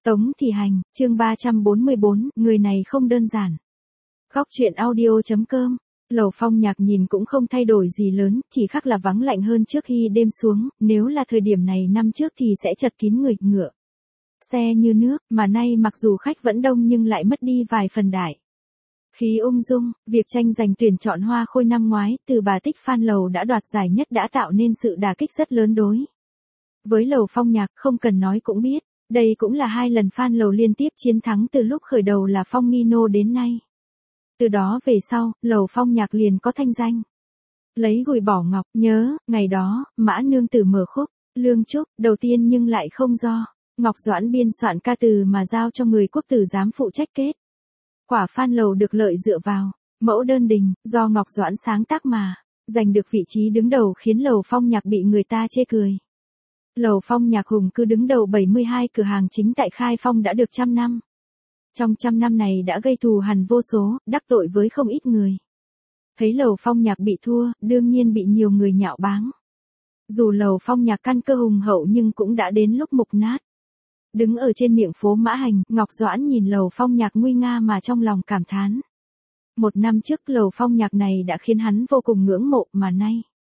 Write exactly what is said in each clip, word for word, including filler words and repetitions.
Tống Thị Hành, chương ba trăm bốn mươi bốn, người này không đơn giản. Góc truyện audio.com. Lầu Phong Nhạc nhìn cũng không thay đổi gì lớn, chỉ khác là vắng lạnh hơn trước khi đêm xuống, nếu là thời điểm này năm trước thì sẽ chật kín người, ngựa. Xe như nước, mà nay mặc dù khách vẫn đông nhưng lại mất đi vài phần đại. Khí ung dung, việc tranh giành tuyển chọn hoa khôi năm ngoái từ bà Tích Phan Lầu đã đoạt giải nhất đã tạo nên sự đả kích rất lớn đối với Lầu Phong Nhạc, không cần nói cũng biết. Đây cũng là hai lần Phan Lầu liên tiếp chiến thắng từ lúc khởi đầu là Phong Nghi Nô đến nay. Từ đó về sau, Lầu Phong Nhạc liền có thanh danh. Lấy gùi bỏ ngọc, nhớ, ngày đó, Mã Nương Tử mở khúc, Lương Trúc, đầu tiên nhưng lại không do Ngọc Doãn biên soạn ca từ mà giao cho người quốc tử giám phụ trách kết. Quả Phan Lầu được lợi dựa vào mẫu đơn đình, do Ngọc Doãn sáng tác mà giành được vị trí đứng đầu khiến Lầu Phong Nhạc bị người ta chê cười. Lầu Phong Nhạc hùng cứ đứng đầu bảy mươi hai cửa hàng chính tại Khai Phong đã được trăm năm. Trong trăm năm này đã gây thù hằn vô số, đắc tội với không ít người. Thấy Lầu Phong Nhạc bị thua, đương nhiên bị nhiều người nhạo báng. Dù Lầu Phong Nhạc căn cơ hùng hậu nhưng cũng đã đến lúc mục nát. Đứng ở trên miệng phố Mã Hành, Ngọc Doãn nhìn Lầu Phong Nhạc nguy nga mà trong lòng cảm thán. Một năm trước Lầu Phong Nhạc này đã khiến hắn vô cùng ngưỡng mộ mà nay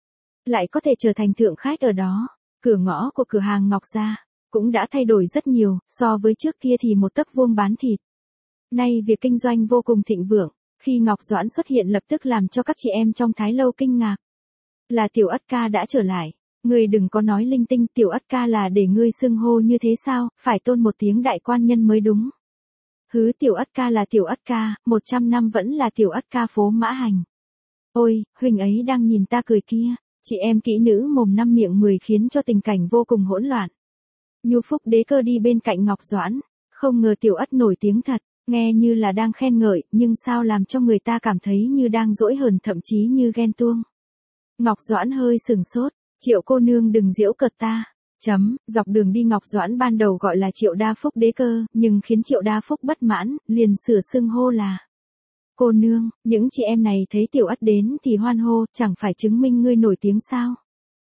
lại có thể trở thành thượng khách ở đó. Cửa ngõ của cửa hàng Ngọc Gia cũng đã thay đổi rất nhiều, so với trước kia thì một tấc vuông bán thịt. Nay việc kinh doanh vô cùng thịnh vượng, khi Ngọc Doãn xuất hiện lập tức làm cho các chị em trong Thái Lâu kinh ngạc. Là Tiểu Ất ca đã trở lại, ngươi đừng có nói linh tinh, Tiểu Ất ca là để ngươi xưng hô như thế sao, phải tôn một tiếng đại quan nhân mới đúng. Hứ, Tiểu Ất ca là Tiểu Ất ca, một trăm năm vẫn là Tiểu Ất ca phố Mã Hành. Ôi, huynh ấy đang nhìn ta cười kia. Chị em kỹ nữ mồm năm miệng mười khiến cho tình cảnh vô cùng hỗn loạn. Nhu Phúc Đế Cơ đi bên cạnh Ngọc Doãn, không ngờ Tiểu Ất nổi tiếng thật, nghe như là đang khen ngợi, nhưng sao làm cho người ta cảm thấy như đang dỗi hờn thậm chí như ghen tuông. Ngọc Doãn hơi sừng sốt, Triệu cô nương đừng giễu cợt ta. Chấm, dọc đường đi Ngọc Doãn ban đầu gọi là Triệu Đa Phúc Đế Cơ, nhưng khiến Triệu Đa Phúc bất mãn, liền sửa xưng hô là cô nương. Những chị em này thấy Tiểu Ất đến thì hoan hô, chẳng phải chứng minh ngươi nổi tiếng sao?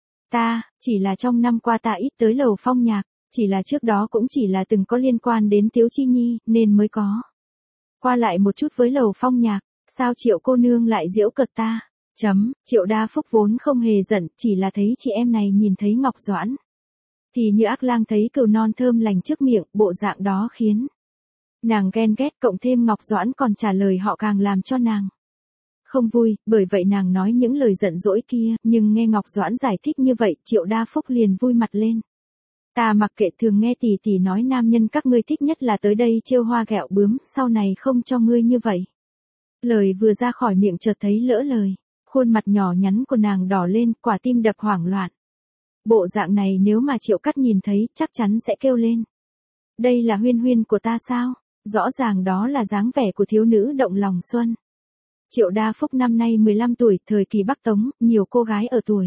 Ta, chỉ là trong năm qua ta ít tới Lầu Phong Nhạc, chỉ là trước đó cũng chỉ là từng có liên quan đến Tiếu Chi Nhi, nên mới có qua lại một chút với Lầu Phong Nhạc, sao Triệu cô nương lại giễu cợt ta? Chấm, Triệu Đa Phúc vốn không hề giận, chỉ là thấy chị em này nhìn thấy Ngọc Doãn thì như ác lang thấy cừu non thơm lành trước miệng, bộ dạng đó khiến nàng ghen ghét, cộng thêm Ngọc Doãn còn trả lời họ càng làm cho nàng không vui, bởi vậy nàng nói những lời giận dỗi kia, nhưng nghe Ngọc Doãn giải thích như vậy, Triệu Đa Phúc liền vui mặt lên. Ta mặc kệ, thường nghe tỷ tỷ nói nam nhân các ngươi thích nhất là tới đây trêu hoa ghẹo bướm, sau này không cho ngươi như vậy. Lời vừa ra khỏi miệng chợt thấy lỡ lời, khuôn mặt nhỏ nhắn của nàng đỏ lên, quả tim đập hoảng loạn. Bộ dạng này nếu mà Triệu Cắt nhìn thấy, chắc chắn sẽ kêu lên. Đây là huyên huyên của ta sao? Rõ ràng đó là dáng vẻ của thiếu nữ động lòng xuân. Triệu Đa Phúc năm nay mười lăm tuổi, thời kỳ Bắc Tống, nhiều cô gái ở tuổi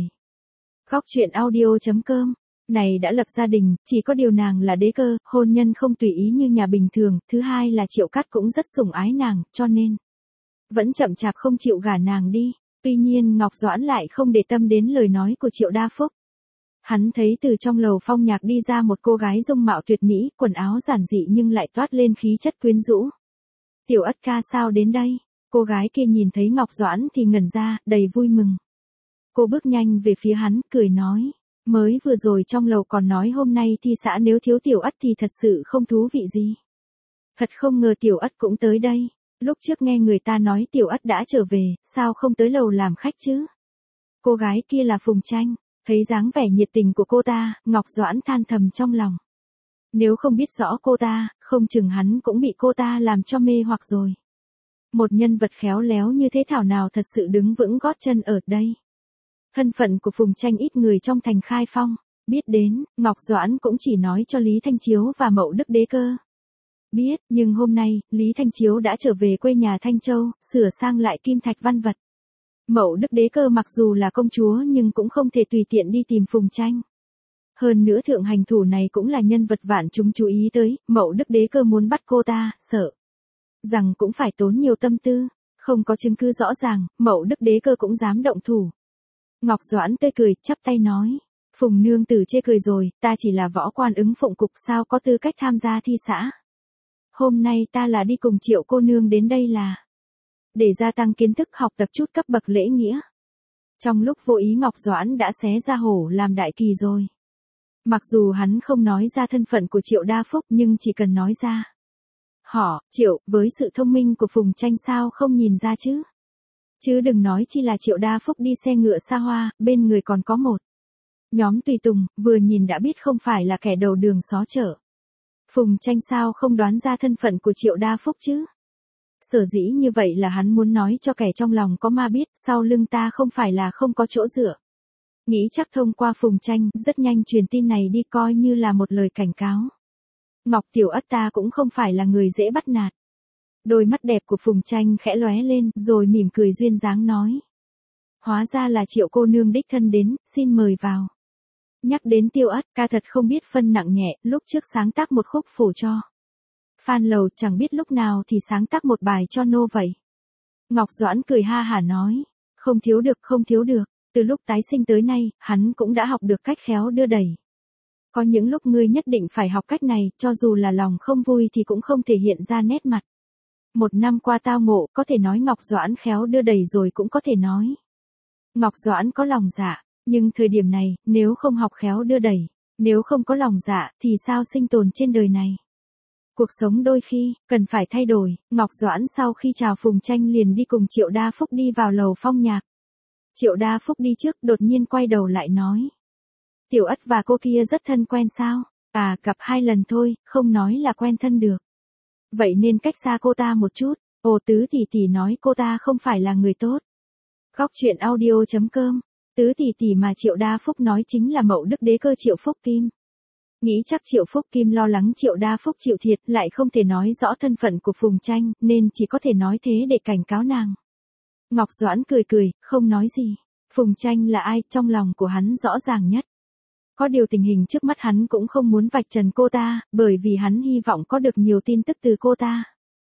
Góc truyện audio.com này đã lập gia đình, chỉ có điều nàng là đế cơ, hôn nhân không tùy ý như nhà bình thường, thứ hai là Triệu Cát cũng rất sủng ái nàng, cho nên vẫn chậm chạp không chịu gả nàng đi. Tuy nhiên Ngọc Doãn lại không để tâm đến lời nói của Triệu Đa Phúc. Hắn thấy từ trong Lầu Phong Nhạc đi ra một cô gái dung mạo tuyệt mỹ, quần áo giản dị nhưng lại toát lên khí chất quyến rũ. Tiểu Ất ca sao đến đây? Cô gái kia nhìn thấy Ngọc Doãn thì ngẩn ra, đầy vui mừng. Cô bước nhanh về phía hắn, cười nói. Mới vừa rồi trong lầu còn nói hôm nay thi xã nếu thiếu Tiểu Ất thì thật sự không thú vị gì. Thật không ngờ Tiểu Ất cũng tới đây. Lúc trước nghe người ta nói Tiểu Ất đã trở về, sao không tới lầu làm khách chứ? Cô gái kia là Phùng Tranh. Thấy dáng vẻ nhiệt tình của cô ta, Ngọc Doãn than thầm trong lòng. Nếu không biết rõ cô ta, không chừng hắn cũng bị cô ta làm cho mê hoặc rồi. Một nhân vật khéo léo như thế thảo nào thật sự đứng vững gót chân ở đây. Thân phận của Phùng Tranh ít người trong thành Khai Phong biết đến, Ngọc Doãn cũng chỉ nói cho Lý Thanh Chiếu và Mậu Đức Đế Cơ biết, nhưng hôm nay, Lý Thanh Chiếu đã trở về quê nhà Thanh Châu, sửa sang lại kim thạch văn vật. Mậu Đức Đế Cơ mặc dù là công chúa nhưng cũng không thể tùy tiện đi tìm Phùng Tranh. Hơn nữa thượng hành thủ này cũng là nhân vật vạn chúng chú ý tới, Mậu Đức Đế Cơ muốn bắt cô ta, sợ rằng cũng phải tốn nhiều tâm tư, không có chứng cứ rõ ràng, Mậu Đức Đế Cơ cũng dám động thủ. Ngọc Doãn tươi cười, chắp tay nói, Phùng nương tử chê cười rồi, ta chỉ là võ quan ứng phụng cục sao có tư cách tham gia thi xã. Hôm nay ta là đi cùng Triệu cô nương đến đây là để gia tăng kiến thức học tập chút cấp bậc lễ nghĩa. Trong lúc vô ý Ngọc Doãn đã xé ra hổ làm đại kỳ rồi. Mặc dù hắn không nói ra thân phận của Triệu Đa Phúc nhưng chỉ cần nói ra. Họ, Triệu, với sự thông minh của Phùng Tranh sao không nhìn ra chứ? Chứ đừng nói chi là Triệu Đa Phúc đi xe ngựa xa hoa, bên người còn có một nhóm tùy tùng, vừa nhìn đã biết không phải là kẻ đầu đường xó chợ. Phùng Tranh sao không đoán ra thân phận của Triệu Đa Phúc chứ? Sở dĩ như vậy là hắn muốn nói cho kẻ trong lòng có ma biết, sau lưng ta không phải là không có chỗ dựa. Nghĩ chắc thông qua Phùng Tranh, rất nhanh truyền tin này đi coi như là một lời cảnh cáo. Ngọc Tiểu Ất ta cũng không phải là người dễ bắt nạt. Đôi mắt đẹp của Phùng Tranh khẽ lóe lên, rồi mỉm cười duyên dáng nói. Hóa ra là Triệu cô nương đích thân đến, xin mời vào. Nhắc đến Tiêu Ất, ca thật không biết phân nặng nhẹ, lúc trước sáng tác một khúc phổ cho Phan Lầu, chẳng biết lúc nào thì sáng tác một bài cho nô vậy. Ngọc Doãn cười ha hả nói, không thiếu được không thiếu được, từ lúc tái sinh tới nay, hắn cũng đã học được cách khéo đưa đẩy. Có những lúc ngươi nhất định phải học cách này, cho dù là lòng không vui thì cũng không thể hiện ra nét mặt. Một năm qua tao ngộ, có thể nói Ngọc Doãn khéo đưa đẩy rồi cũng có thể nói Ngọc Doãn có lòng dạ, nhưng thời điểm này, nếu không học khéo đưa đẩy, nếu không có lòng dạ, thì sao sinh tồn trên đời này? Cuộc sống đôi khi, cần phải thay đổi. Ngọc Doãn sau khi chào Phùng Tranh liền đi cùng Triệu Đa Phúc đi vào lầu phong nhạc. Triệu Đa Phúc đi trước đột nhiên quay đầu lại nói. Tiểu Ất và cô kia rất thân quen sao? À, gặp hai lần thôi, không nói là quen thân được. Vậy nên cách xa cô ta một chút. Ồ, Tứ tỷ tỷ nói cô ta không phải là người tốt. Góc truyện audio chấm com. Tứ tỷ tỷ mà Triệu Đa Phúc nói chính là Mậu Đức Đế Cơ Triệu Phúc Kim. Nghĩ chắc Triệu Phúc Kim lo lắng Triệu Đa Phúc chịu thiệt, lại không thể nói rõ thân phận của Phùng Tranh, nên chỉ có thể nói thế để cảnh cáo nàng. Ngọc Doãn cười cười, không nói gì. Phùng Tranh là ai, trong lòng của hắn rõ ràng nhất. Có điều tình hình trước mắt hắn cũng không muốn vạch trần cô ta, bởi vì hắn hy vọng có được nhiều tin tức từ cô ta.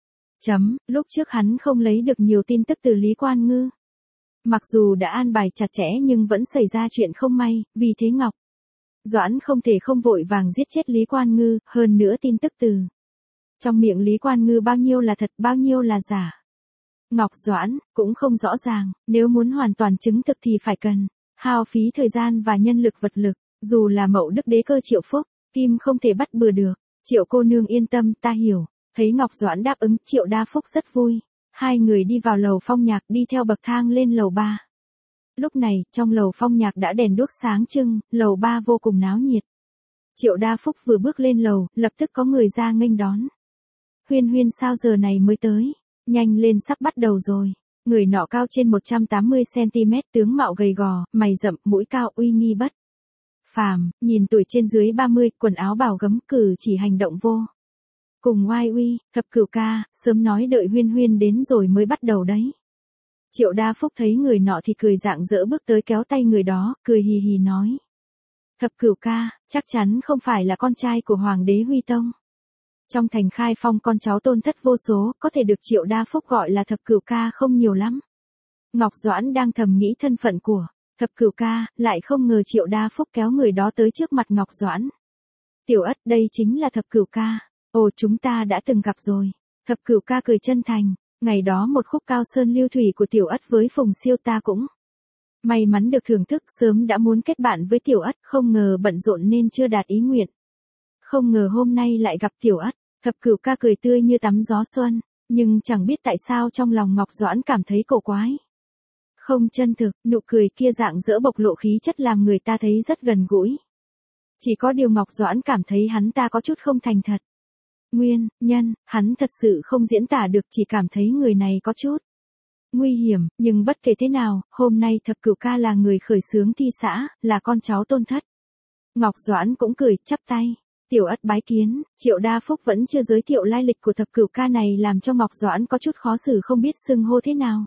Chấm, lúc trước hắn không lấy được nhiều tin tức từ Lý Quan Ngư. Mặc dù đã an bài chặt chẽ nhưng vẫn xảy ra chuyện không may, vì thế Ngọc Doãn không thể không vội vàng giết chết Lý Quan Ngư, hơn nữa tin tức từ trong miệng Lý Quan Ngư bao nhiêu là thật, bao nhiêu là giả. Ngọc Doãn cũng không rõ ràng, nếu muốn hoàn toàn chứng thực thì phải cần hao phí thời gian và nhân lực vật lực, dù là Mậu Đức Đế Cơ Triệu Phúc Kim không thể bắt bừa được. Triệu cô nương yên tâm, ta hiểu. Thấy Ngọc Doãn đáp ứng, Triệu Đa Phúc rất vui. Hai người đi vào lầu phong nhạc, đi theo bậc thang lên lầu ba. Lúc này, trong lầu phong nhạc đã đèn đuốc sáng trưng, lầu ba vô cùng náo nhiệt. Triệu Đa Phúc vừa bước lên lầu, lập tức có người ra nghênh đón. Huyên Huyên sao giờ này mới tới? Nhanh lên sắp bắt đầu rồi. Người nọ cao trên một trăm tám mươi xăng ti mét, tướng mạo gầy gò, mày rậm, mũi cao, uy nghi bất phàm, nhìn tuổi trên dưới ba mươi, quần áo bào gấm, cử chỉ hành động vô cùng oai uy. Thập Cửu ca, sớm nói đợi Huyên Huyên đến rồi mới bắt đầu đấy. Triệu Đa Phúc thấy người nọ thì cười rạng rỡ bước tới kéo tay người đó, cười hì hì nói. Thập Cửu ca, chắc chắn không phải là con trai của Hoàng đế Huy Tông. Trong thành Khai Phong con cháu tôn thất vô số, có thể được Triệu Đa Phúc gọi là Thập Cửu ca không nhiều lắm. Ngọc Doãn đang thầm nghĩ thân phận của Thập Cửu ca, lại không ngờ Triệu Đa Phúc kéo người đó tới trước mặt Ngọc Doãn. Tiểu Ất, đây chính là Thập Cửu ca. Ồ, chúng ta đã từng gặp rồi. Thập Cửu ca cười chân thành. Ngày đó một khúc Cao Sơn Lưu Thủy của Tiểu Ất với Phùng Siêu ta cũng may mắn được thưởng thức, sớm đã muốn kết bạn với Tiểu Ất, không ngờ bận rộn nên chưa đạt ý nguyện. Không ngờ hôm nay lại gặp Tiểu Ất. Thập Cửu ca cười tươi như tắm gió xuân, nhưng chẳng biết tại sao trong lòng Ngọc Doãn cảm thấy cổ quái. Không chân thực, nụ cười kia dạng dỡ bộc lộ khí chất làm người ta thấy rất gần gũi. Chỉ có điều Ngọc Doãn cảm thấy hắn ta có chút không thành thật. Nguyên nhân, hắn thật sự không diễn tả được, chỉ cảm thấy người này có chút nguy hiểm, nhưng bất kể thế nào, hôm nay Thập Cửu ca là người khởi xướng thi xã, là con cháu tôn thất. Ngọc Doãn cũng cười, chắp tay. Tiểu Ất bái kiến. Triệu Đa Phúc vẫn chưa giới thiệu lai lịch của Thập Cửu ca này làm cho Ngọc Doãn có chút khó xử không biết xưng hô thế nào.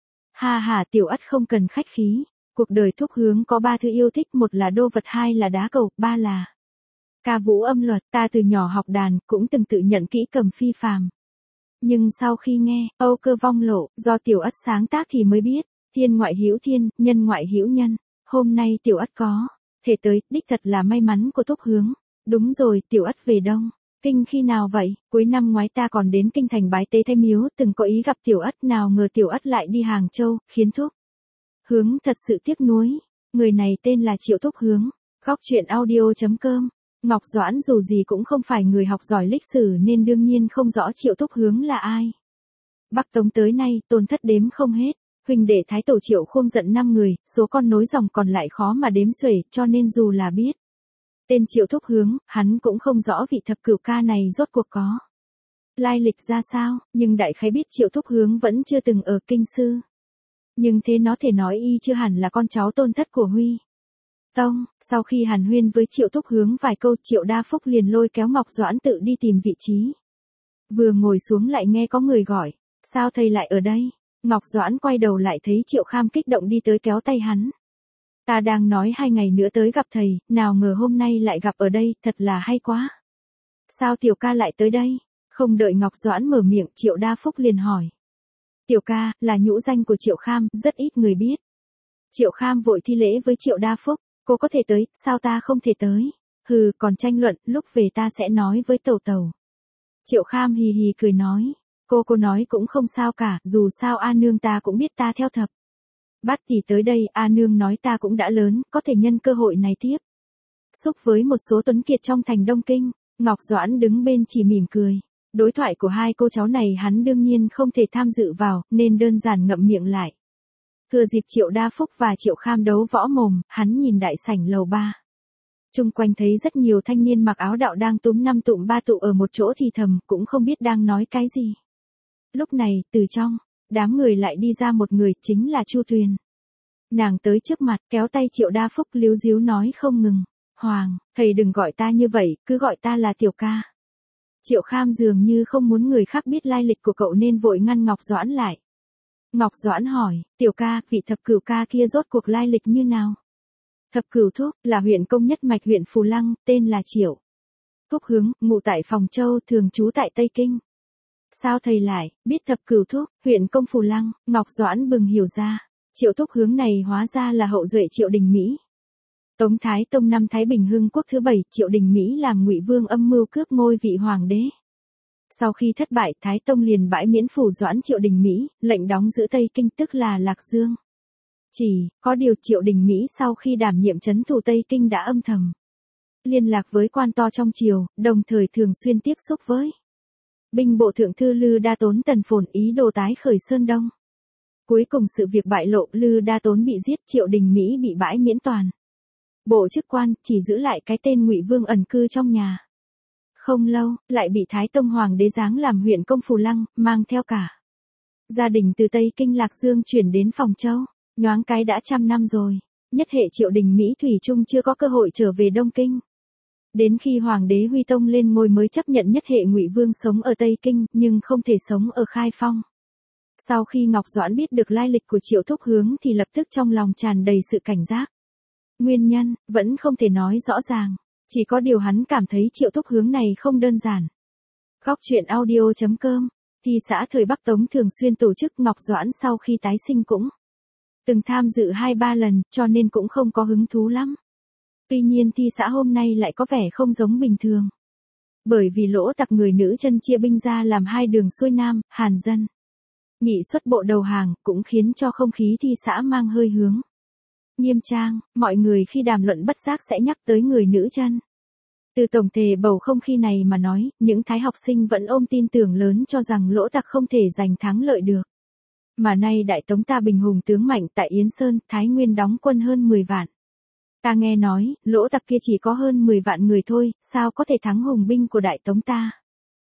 Ha ha, Tiểu Ất không cần khách khí. Cuộc đời thúc hướng có ba thứ yêu thích, một là đô vật, hai là đá cầu, ba là ca vũ âm luật. Ta từ nhỏ học đàn, cũng từng tự nhận kỹ cầm phi phàm. Nhưng sau khi nghe Âu Cơ Vong Lộ do Tiểu Ất sáng tác thì mới biết, thiên ngoại hữu thiên, nhân ngoại hữu nhân. Hôm nay Tiểu Ất có Thể tới, đích thật là may mắn của Túc Hướng. Đúng rồi, Tiểu Ất về Đông Kinh khi nào vậy? Cuối năm ngoái ta còn đến Kinh thành bái tế Thái Miếu, từng có ý gặp Tiểu Ất, nào ngờ Tiểu Ất lại đi Hàng Châu, khiến Túc Hướng thật sự tiếc nuối. Người này tên là Triệu Túc Hướng. Góc truyện audio.com. Ngọc Doãn dù gì cũng không phải người học giỏi lịch sử nên đương nhiên không rõ Triệu Túc Hướng là ai. Bắc Tống tới nay, tổn thất đếm không hết. Huynh đệ Thái tổ Triệu Khuông giận năm người, số con nối dòng còn lại khó mà đếm xuể, cho nên dù là biết tên Triệu Túc Hướng, hắn cũng không rõ vị thập cửu ca này rốt cuộc có lai lịch ra sao, nhưng đại khái biết Triệu Túc Hướng vẫn chưa từng ở kinh sư. Nhưng thế nó thể nói y chưa hẳn là con cháu tôn thất của Huy Tông. Sau khi hàn huyên với Triệu Túc Hướng vài câu, Triệu Đa Phúc liền lôi kéo Ngọc Doãn tự đi tìm vị trí. Vừa ngồi xuống lại nghe có người gọi, sao thầy lại ở đây? Ngọc Doãn quay đầu lại thấy Triệu Kham kích động đi tới kéo tay hắn. Ta đang nói hai ngày nữa tới gặp thầy, nào ngờ hôm nay lại gặp ở đây, thật là hay quá. Sao Tiểu ca lại tới đây? Không đợi Ngọc Doãn mở miệng, Triệu Đa Phúc liền hỏi. Tiểu ca, là nhũ danh của Triệu Kham, rất ít người biết. Triệu Kham vội thi lễ với Triệu Đa Phúc, cô có thể tới, sao ta không thể tới? Hừ, còn tranh luận, lúc về ta sẽ nói với Tẩu Tẩu. Triệu Kham hì hì cười nói, cô cô nói cũng không sao cả, dù sao A Nương ta cũng biết ta theo thập bát thì tới đây, A Nương nói ta cũng đã lớn, có thể nhân cơ hội này tiếp xúc với một số tuấn kiệt trong thành Đông Kinh. Ngọc Doãn đứng bên chỉ mỉm cười. Đối thoại của hai cô cháu này hắn đương nhiên không thể tham dự vào, nên đơn giản ngậm miệng lại. Thừa dịp Triệu Đa Phúc và Triệu Kham đấu võ mồm, hắn nhìn đại sảnh lầu ba. Chung quanh thấy rất nhiều thanh niên mặc áo đạo đang túm năm tụm ba tụ ở một chỗ thì thầm, cũng không biết đang nói cái gì. Lúc này, từ trong đám người lại đi ra một người, chính là Chu Tuyền. Nàng tới trước mặt, kéo tay Triệu Đa Phúc líu díu nói không ngừng. Hoàng, thầy đừng gọi ta như vậy, cứ gọi ta là Tiểu ca. Triệu Kham dường như không muốn người khác biết lai lịch của cậu nên vội ngăn Ngọc Doãn lại. Ngọc Doãn hỏi, Tiểu ca, vị thập cửu ca kia rốt cuộc lai lịch như nào? Thập cửu thúc, là huyện công nhất mạch huyện Phù Lăng, tên là Triệu Thúc Hướng, ngụ tại Phòng Châu, thường trú tại Tây Kinh. Sao thầy lại biết thập cửu thúc, huyện công Phù Lăng? Ngọc Doãn bừng hiểu ra, Triệu Thúc Hướng này hóa ra là hậu duệ Triệu Đình Mỹ. Tống Thái Tông năm Thái Bình Hưng Quốc thứ bảy, Triệu Đình Mỹ làm Ngụy Vương âm mưu cướp ngôi vị hoàng đế. Sau khi thất bại, Thái Tông liền bãi miễn phủ doãn Triệu Đình Mỹ, lệnh đóng giữ Tây Kinh tức là Lạc Dương. Chỉ có điều Triệu Đình Mỹ sau khi đảm nhiệm trấn thủ Tây Kinh đã âm thầm liên lạc với quan to trong triều, đồng thời thường xuyên tiếp xúc với binh bộ thượng thư Lư Đa Tốn Tần Phồn ý đồ tái khởi Sơn Đông. Cuối cùng sự việc bại lộ, Lư Đa Tốn bị giết, Triệu Đình Mỹ bị bãi miễn toàn bộ chức quan, chỉ giữ lại cái tên Ngụy Vương ẩn cư trong nhà. Không lâu, lại bị Thái Tông Hoàng đế giáng làm huyện công Phù Lăng, mang theo cả gia đình từ Tây Kinh Lạc Dương chuyển đến Phòng Châu. Nhoáng cái đã trăm năm rồi, nhất hệ Triệu Đình Mỹ thủy chung chưa có cơ hội trở về Đông Kinh. Đến khi Hoàng đế Huy Tông lên ngôi mới chấp nhận nhất hệ Ngụy Vương sống ở Tây Kinh, nhưng không thể sống ở Khai Phong. Sau khi Ngọc Doãn biết được lai lịch của Triệu Thúc Hướng thì lập tức trong lòng tràn đầy sự cảnh giác. Nguyên nhân, vẫn không thể nói rõ ràng. Chỉ có điều hắn cảm thấy Triệu Thúc Hướng này không đơn giản. Góc truyện audio.com. Thi xã thời Bắc Tống thường xuyên tổ chức, Ngọc Doãn sau khi tái sinh cũng từng tham dự hai ba lần, cho nên cũng không có hứng thú lắm. Tuy nhiên thi xã hôm nay lại có vẻ không giống bình thường. Bởi vì lỗ tặc người nữ chân chia binh ra làm hai đường xuôi nam, Hàn dân nghị xuất bộ đầu hàng, cũng khiến cho không khí thi xã mang hơi hướng nghiêm trang. Mọi người khi đàm luận bất giác sẽ nhắc tới người nữ chân. Từ tổng thể bầu không khí này mà nói, những thái học sinh vẫn ôm tin tưởng lớn cho rằng lỗ tặc không thể giành thắng lợi được. Mà nay Đại Tống ta bình hùng tướng mạnh tại Yến Sơn, Thái Nguyên đóng quân hơn mười vạn. Ta nghe nói, lỗ tặc kia chỉ có hơn mười vạn người thôi, sao có thể thắng hùng binh của Đại Tống ta?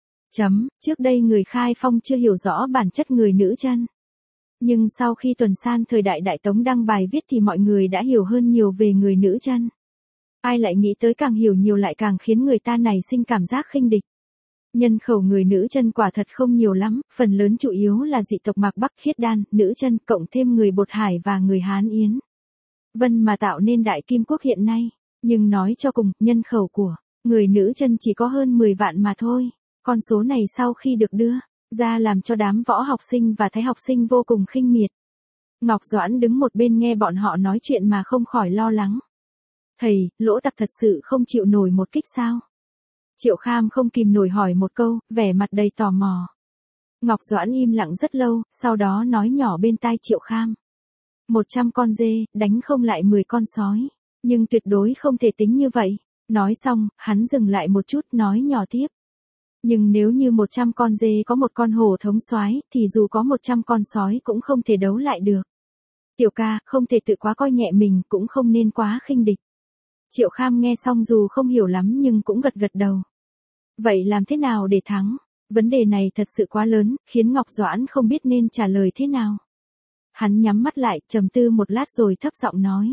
Chấm, trước đây người Khai Phong chưa hiểu rõ bản chất người nữ chân. Nhưng sau khi tuần san thời đại Đại Tống đăng bài viết thì mọi người đã hiểu hơn nhiều về người nữ chân. Ai lại nghĩ tới càng hiểu nhiều lại càng khiến người ta nảy sinh cảm giác khinh địch. Nhân khẩu người nữ chân quả thật không nhiều lắm, phần lớn chủ yếu là dị tộc Mạc Bắc Khiết Đan, nữ chân, cộng thêm người Bột Hải và người Hán Yến Vân mà tạo nên Đại Kim Quốc hiện nay. Nhưng nói cho cùng, nhân khẩu của người nữ chân chỉ có hơn mười vạn mà thôi. Con số này sau khi được đưa ra làm cho đám võ học sinh và thái học sinh vô cùng khinh miệt. Ngọc Doãn đứng một bên nghe bọn họ nói chuyện mà không khỏi lo lắng. Thầy, Lỗ Đặc thật sự không chịu nổi một kích sao? Triệu Kham không kìm nổi hỏi một câu, vẻ mặt đầy tò mò. Ngọc Doãn im lặng rất lâu, sau đó nói nhỏ bên tai Triệu Kham. Một trăm con dê, đánh không lại mười con sói. Nhưng tuyệt đối không thể tính như vậy. Nói xong, hắn dừng lại một chút nói nhỏ tiếp. Nhưng nếu như một trăm con dê có một con hổ thống soái, thì dù có một trăm con sói cũng không thể đấu lại được. Tiểu ca, không thể tự quá coi nhẹ mình, cũng không nên quá khinh địch. Triệu Kham nghe xong dù không hiểu lắm nhưng cũng gật gật đầu. Vậy làm thế nào để thắng? Vấn đề này thật sự quá lớn, khiến Ngọc Doãn không biết nên trả lời thế nào. Hắn nhắm mắt lại, trầm tư một lát rồi thấp giọng nói.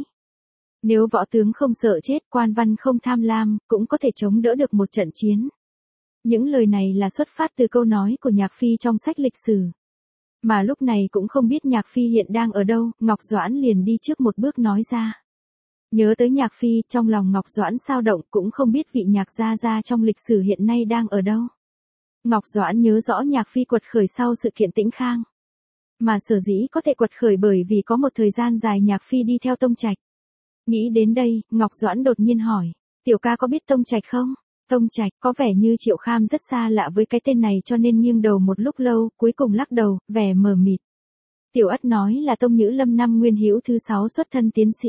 Nếu võ tướng không sợ chết, quan văn không tham lam, cũng có thể chống đỡ được một trận chiến. Những lời này là xuất phát từ câu nói của Nhạc Phi trong sách lịch sử. Mà lúc này cũng không biết Nhạc Phi hiện đang ở đâu, Ngọc Doãn liền đi trước một bước nói ra. Nhớ tới Nhạc Phi, trong lòng Ngọc Doãn sao động, cũng không biết vị Nhạc gia gia trong lịch sử hiện nay đang ở đâu. Ngọc Doãn nhớ rõ Nhạc Phi quật khởi sau sự kiện Tĩnh Khang. Mà sở dĩ có thể quật khởi bởi vì có một thời gian dài Nhạc Phi đi theo Tông Trạch. Nghĩ đến đây, Ngọc Doãn đột nhiên hỏi, tiểu ca có biết Tông Trạch không? Tông Trạch, có vẻ như Triệu Kham rất xa lạ với cái tên này cho nên nghiêng đầu một lúc lâu, cuối cùng lắc đầu, vẻ mờ mịt. Tiểu Ất nói là Tông Nhữ Lâm năm Nguyên Hữu thứ sáu xuất thân tiến sĩ.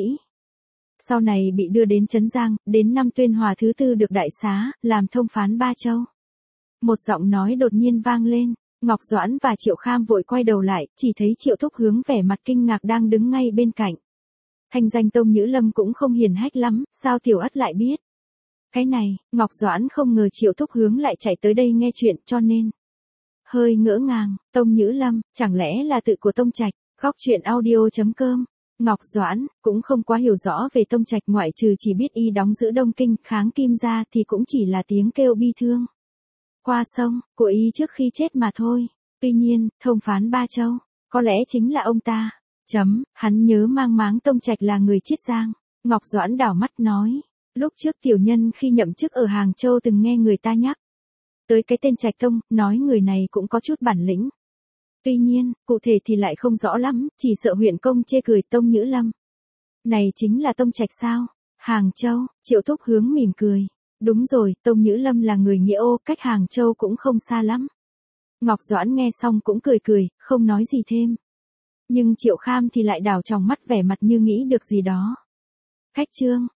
Sau này bị đưa đến Trấn Giang, đến năm Tuyên Hòa thứ tư được đại xá, làm thông phán Ba Châu. Một giọng nói đột nhiên vang lên, Ngọc Doãn và Triệu Kham vội quay đầu lại, chỉ thấy Triệu Thúc Hướng vẻ mặt kinh ngạc đang đứng ngay bên cạnh. Thanh danh Tông Nhữ Lâm cũng không hiển hách lắm, sao Tiểu Ất lại biết? Cái này, Ngọc Doãn không ngờ Triệu Thúc Hướng lại chạy tới đây nghe chuyện cho nên. Hơi ngỡ ngàng, Tông Nhữ Lâm, chẳng lẽ là tự của Tông Trạch, góc truyện audio chấm com. Ngọc Doãn, cũng không quá hiểu rõ về Tông Trạch ngoại trừ chỉ biết y đóng giữ Đông Kinh, kháng Kim ra thì cũng chỉ là tiếng kêu bi thương. Qua sông, của y trước khi chết mà thôi. Tuy nhiên, thông phán Ba Châu, có lẽ chính là ông ta. Chấm, hắn nhớ mang máng Tông Trạch là người Chiết Giang. Ngọc Doãn đảo mắt nói. Lúc trước tiểu nhân khi nhậm chức ở Hàng Châu từng nghe người ta nhắc. Tới cái tên Trạch Tông, nói người này cũng có chút bản lĩnh. Tuy nhiên, cụ thể thì lại không rõ lắm, chỉ sợ huyện công chê cười Tông Nhữ Lâm. Này chính là Tông Trạch sao? Hàng Châu, Triệu Thúc Hướng mỉm cười. Đúng rồi, Tông Nhữ Lâm là người Nghĩa Ô, cách Hàng Châu cũng không xa lắm. Ngọc Doãn nghe xong cũng cười cười, không nói gì thêm. Nhưng Triệu Kham thì lại đảo tròng mắt vẻ mặt như nghĩ được gì đó. Khách chương.